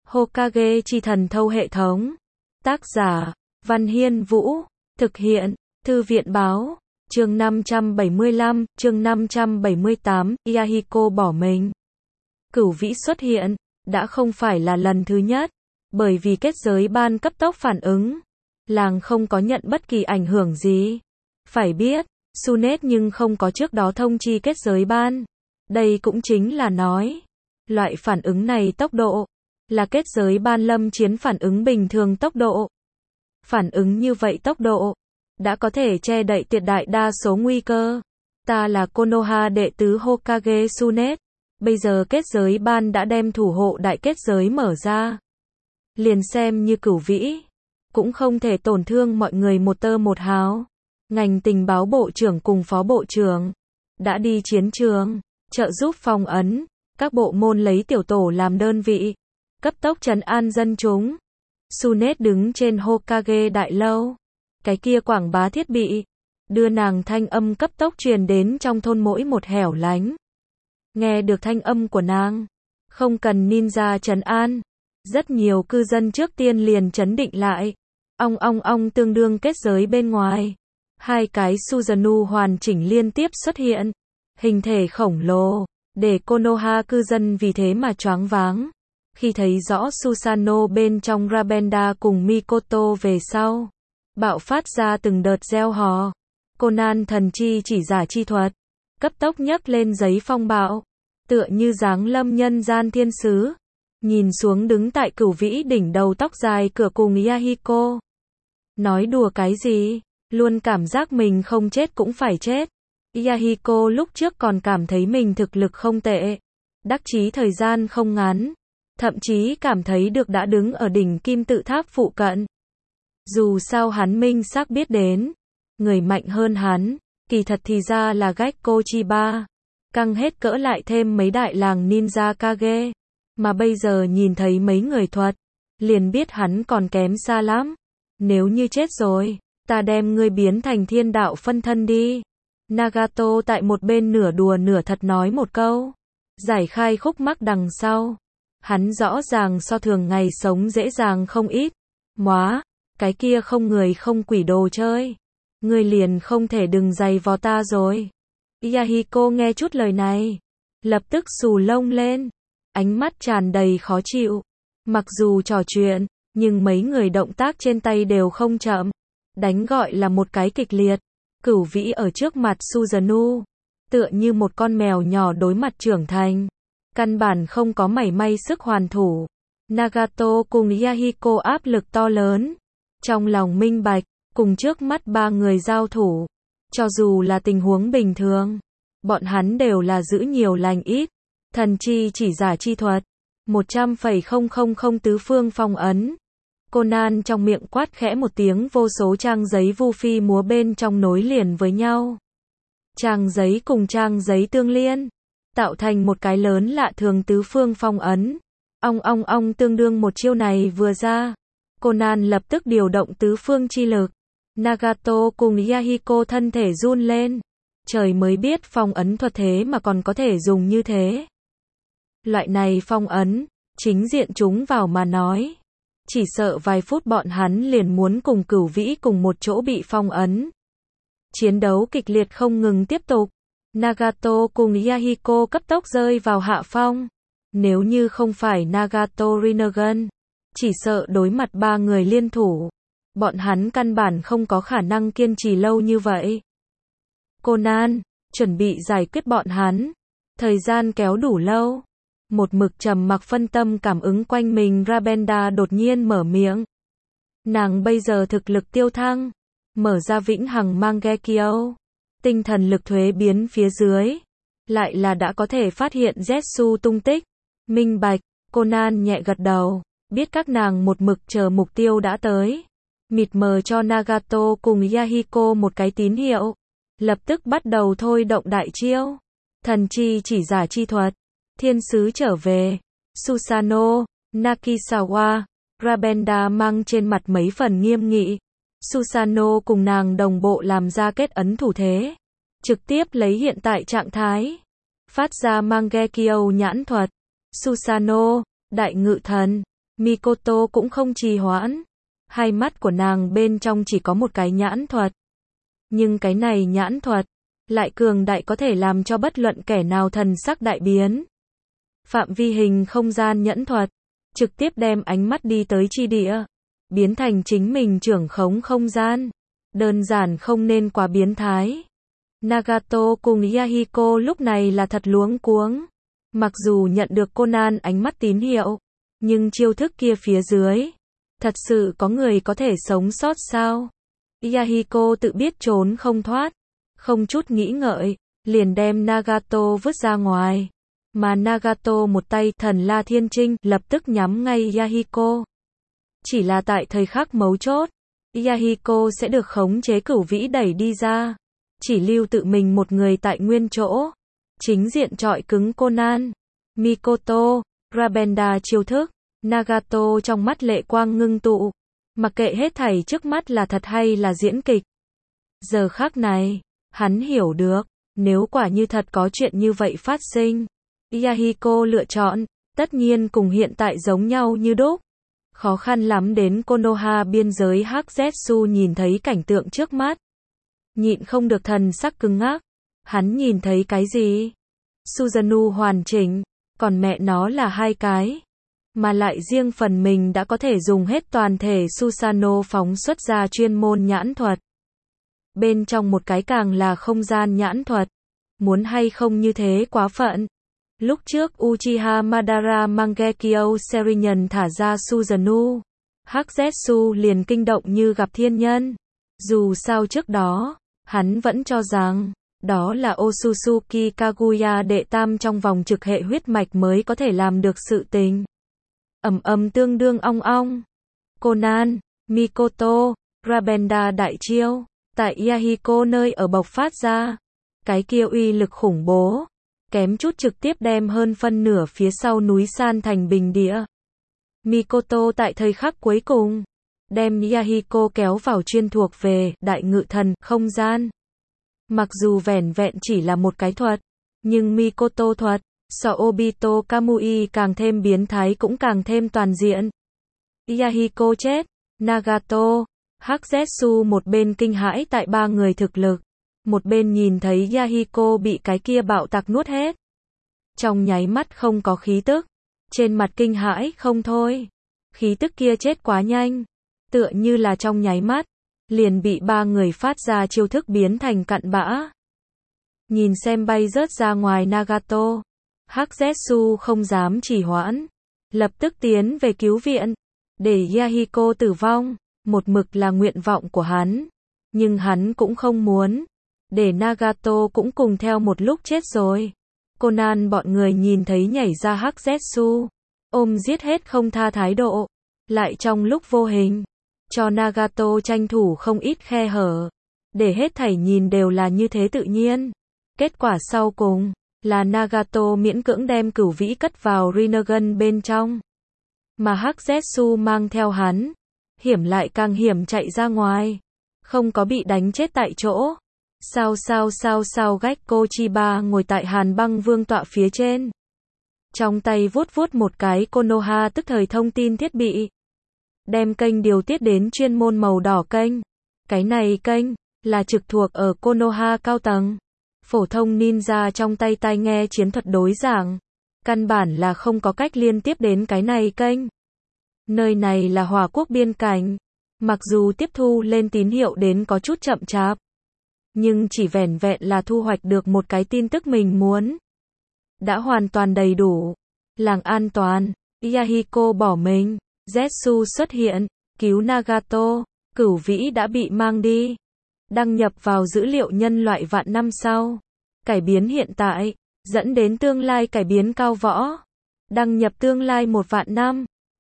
Hokage chi thần thâu hệ thống. Tác giả, Văn Hiên Vũ. Thực hiện, Thư viện Báo. Chương 575, chương 578, Yahiko bỏ mình. Cửu vĩ xuất hiện, đã không phải là lần thứ nhất, bởi vì kết giới ban cấp tốc phản ứng. Làng không có nhận bất kỳ ảnh hưởng gì. Phải biết, Sunet nhưng không có trước đó thông chi kết giới ban. Đây cũng chính là nói, loại phản ứng này tốc độ, là kết giới ban lâm chiến phản ứng bình thường tốc độ. Phản ứng như vậy tốc độ, đã có thể che đậy tuyệt đại đa số nguy cơ. Ta là Konoha đệ tứ Hokage Sunet. Bây giờ kết giới ban đã đem thủ hộ đại kết giới mở ra. Liền xem như cửu vĩ, cũng không thể tổn thương mọi người một tơ một hào. Ngành tình báo bộ trưởng cùng phó bộ trưởng đã đi chiến trường, trợ giúp phong ấn, các bộ môn lấy tiểu tổ làm đơn vị, cấp tốc trấn an dân chúng. Sunet đứng trên Hokage đại lâu, cái kia quảng bá thiết bị, đưa nàng thanh âm cấp tốc truyền đến trong thôn mỗi một hẻo lánh. Nghe được thanh âm của nàng, không cần ninja trấn an, rất nhiều cư dân trước tiên liền trấn định lại. Ong tương đương kết giới bên ngoài, hai cái Susanoo hoàn chỉnh liên tiếp xuất hiện, hình thể khổng lồ, để Konoha cư dân vì thế mà choáng váng. Khi thấy rõ Susanoo bên trong Rabenda cùng Mikoto về sau, bạo phát ra từng đợt reo hò. Conan thần chi chỉ giả chi thuật, cấp tốc nhấc lên giấy phong bạo, tựa như giáng lâm nhân gian thiên sứ. Nhìn xuống đứng tại cửu vĩ đỉnh đầu tóc dài cửa cùng Yahiko. Nói đùa cái gì, luôn cảm giác mình không chết cũng phải chết. Yahiko lúc trước còn cảm thấy mình thực lực không tệ, đắc chí thời gian không ngắn, thậm chí cảm thấy được đã đứng ở đỉnh kim tự tháp phụ cận. Dù sao hắn minh xác biết đến, người mạnh hơn hắn, kỳ thật thì ra là Gekko Chiba, căng hết cỡ lại thêm mấy đại làng ninja Kage, mà bây giờ nhìn thấy mấy người thuật, liền biết hắn còn kém xa lắm. Nếu như chết rồi, ta đem ngươi biến thành thiên đạo phân thân đi. Nagato tại một bên nửa đùa nửa thật nói một câu, giải khai khúc mắc đằng sau. Hắn rõ ràng so thường ngày sống dễ dàng không ít. Móa, cái kia không người không quỷ đồ chơi. Ngươi liền không thể đừng giày vò ta rồi. Yahiko nghe chút lời này, lập tức xù lông lên, ánh mắt tràn đầy khó chịu. Mặc dù trò chuyện, nhưng mấy người động tác trên tay đều không chậm. Đánh gọi là một cái kịch liệt. Cửu vĩ ở trước mặt Susanoo, tựa như một con mèo nhỏ đối mặt trưởng thành. Căn bản không có mảy may sức hoàn thủ. Nagato cùng Yahiko áp lực to lớn. Trong lòng minh bạch, cùng trước mắt ba người giao thủ. Cho dù là tình huống bình thường, bọn hắn đều là giữ nhiều lành ít. Thần chi chỉ giả chi thuật, 100,000 tứ phương phong ấn. Conan trong miệng quát khẽ một tiếng, vô số trang giấy vu phi múa bên trong nối liền với nhau. Trang giấy cùng trang giấy tương liên, tạo thành một cái lớn lạ thường tứ phương phong ấn. Ong tương đương một chiêu này vừa ra, Conan lập tức điều động tứ phương chi lực. Nagato cùng Yahiko thân thể run lên. Trời mới biết phong ấn thuật thế mà còn có thể dùng như thế. Loại này phong ấn, chính diện chúng vào mà nói, chỉ sợ vài phút bọn hắn liền muốn cùng cửu vĩ cùng một chỗ bị phong ấn. Chiến đấu kịch liệt không ngừng tiếp tục. Nagato cùng Yahiko cấp tốc rơi vào hạ phong. Nếu như không phải Nagato Rinnegan, chỉ sợ đối mặt ba người liên thủ, bọn hắn căn bản không có khả năng kiên trì lâu như vậy. Conan, chuẩn bị giải quyết bọn hắn. Thời gian kéo đủ lâu. Một mực trầm mặc phân tâm cảm ứng quanh mình Rabenda đột nhiên mở miệng. Nàng bây giờ thực lực tiêu thăng, mở ra vĩnh hằng Mangekyo, tinh thần lực thuế biến phía dưới, lại là đã có thể phát hiện Zetsu tung tích. Minh bạch, Conan nhẹ gật đầu, biết các nàng một mực chờ mục tiêu đã tới. Mịt mờ cho Nagato cùng Yahiko một cái tín hiệu, lập tức bắt đầu thôi động đại chiêu. Thần chi chỉ giả chi thuật, thiên sứ trở về. Susanoo, Nakisawa, Rabenda mang trên mặt mấy phần nghiêm nghị. Susanoo cùng nàng đồng bộ làm ra kết ấn thủ thế, trực tiếp lấy hiện tại trạng thái, phát ra Mangekyo nhãn thuật. Susanoo, đại ngự thần, Mikoto cũng không trì hoãn. Hai mắt của nàng bên trong chỉ có một cái nhãn thuật. Nhưng cái này nhãn thuật lại cường đại có thể làm cho bất luận kẻ nào thần sắc đại biến. Phạm vi hình không gian nhẫn thuật, trực tiếp đem ánh mắt đi tới chi địa, biến thành chính mình trưởng khống không gian. Đơn giản không nên quá biến thái. Nagato cùng Yahiko lúc này là thật luống cuống. Mặc dù nhận được Conan ánh mắt tín hiệu, nhưng chiêu thức kia phía dưới, thật sự có người có thể sống sót sao? Yahiko tự biết trốn không thoát, không chút nghĩ ngợi, liền đem Nagato vứt ra ngoài. Mà Nagato một tay thần La Thiên Trinh lập tức nhắm ngay Yahiko. Chỉ là tại thời khắc mấu chốt, Yahiko sẽ được khống chế cửu vĩ đẩy đi ra. Chỉ lưu tự mình một người tại nguyên chỗ. Chính diện trọi cứng Conan. Mikoto, Rabenda chiêu thức. Nagato trong mắt lệ quang ngưng tụ. Mặc kệ hết thảy trước mắt là thật hay là diễn kịch. Giờ khắc này, hắn hiểu được, nếu quả như thật có chuyện như vậy phát sinh, Yahiko lựa chọn, tất nhiên cùng hiện tại giống nhau như đúc. Khó khăn lắm đến Konoha biên giới Hắc-Zetsu nhìn thấy cảnh tượng trước mắt. Nhịn không được thần sắc cứng ngắc. Hắn nhìn thấy cái gì? Susanoo hoàn chỉnh, còn mẹ nó là hai cái. Mà lại riêng phần mình đã có thể dùng hết toàn thể Susanoo phóng xuất ra chuyên môn nhãn thuật. Bên trong một cái càng là không gian nhãn thuật. Muốn hay không như thế quá phận. Lúc trước Uchiha Madara Mangekyo Sharingan thả ra Susanoo, Hắc-Zetsu liền kinh động như gặp thiên nhân. Dù sao trước đó, hắn vẫn cho rằng, đó là Otsutsuki Kaguya đệ tam trong vòng trực hệ huyết mạch mới có thể làm được sự tình. Tương đương ong ong. Conan, Mikoto, Rabenda đại chiêu, tại Yahiko nơi ở bộc phát ra. Cái kia uy lực khủng bố, kém chút trực tiếp đem hơn phân nửa phía sau núi san thành bình địa. Mikoto tại thời khắc cuối cùng, đem Yahiko kéo vào chuyên thuộc về đại ngự thần không gian. Mặc dù vẻn vẹn chỉ là một cái thuật, nhưng Mikoto thuật, so Obito Kamui càng thêm biến thái cũng càng thêm toàn diện. Yahiko chết, Nagato, Hắc-Zetsu một bên kinh hãi tại ba người thực lực, một bên nhìn thấy Yahiko bị cái kia bạo tạc nuốt hết. Trong nháy mắt không có khí tức, trên mặt kinh hãi không thôi. Khí tức kia chết quá nhanh, tựa như là trong nháy mắt, liền bị ba người phát ra chiêu thức biến thành cặn bã. Nhìn xem bay rớt ra ngoài Nagato, Hắc-Zetsu không dám trì hoãn, lập tức tiến về cứu viện, để Yahiko tử vong, một mực là nguyện vọng của hắn, nhưng hắn cũng không muốn, để Nagato cũng cùng theo một lúc chết rồi. Conan bọn người nhìn thấy nhảy ra Hắc-Zetsu, ôm giết hết không tha thái độ, lại trong lúc vô hình, cho Nagato tranh thủ không ít khe hở, để hết thảy nhìn đều là như thế tự nhiên. Kết quả sau cùng, là Nagato miễn cưỡng đem cửu vĩ cất vào Rinnegan bên trong. Mà Hắc-Zetsu mang theo hắn, hiểm lại càng hiểm chạy ra ngoài, không có bị đánh chết tại chỗ. Sao Gecko Chiba ngồi tại Hàn Băng Vương tọa phía trên. Trong tay vuốt vuốt một cái Konoha tức thời thông tin thiết bị. Đem kênh điều tiết đến chuyên môn màu đỏ kênh. Cái này kênh, là trực thuộc ở Konoha cao tầng. Phổ thông ninja trong tay tai nghe chiến thuật đối giảng. Căn bản là không có cách liên tiếp đến cái này kênh. Nơi này là Hỏa Quốc biên cảnh. Mặc dù tiếp thu lên tín hiệu đến có chút chậm chạp, nhưng chỉ vẻn vẹn là thu hoạch được một cái tin tức mình muốn. Đã hoàn toàn đầy đủ. Làng an toàn, Yahiko bỏ mình, Zetsu xuất hiện, cứu Nagato, cửu vĩ đã bị mang đi. Đăng nhập vào dữ liệu nhân loại vạn năm sau. Cải biến hiện tại, dẫn đến tương lai cải biến cao võ. Đăng nhập tương lai 1 vạn năm.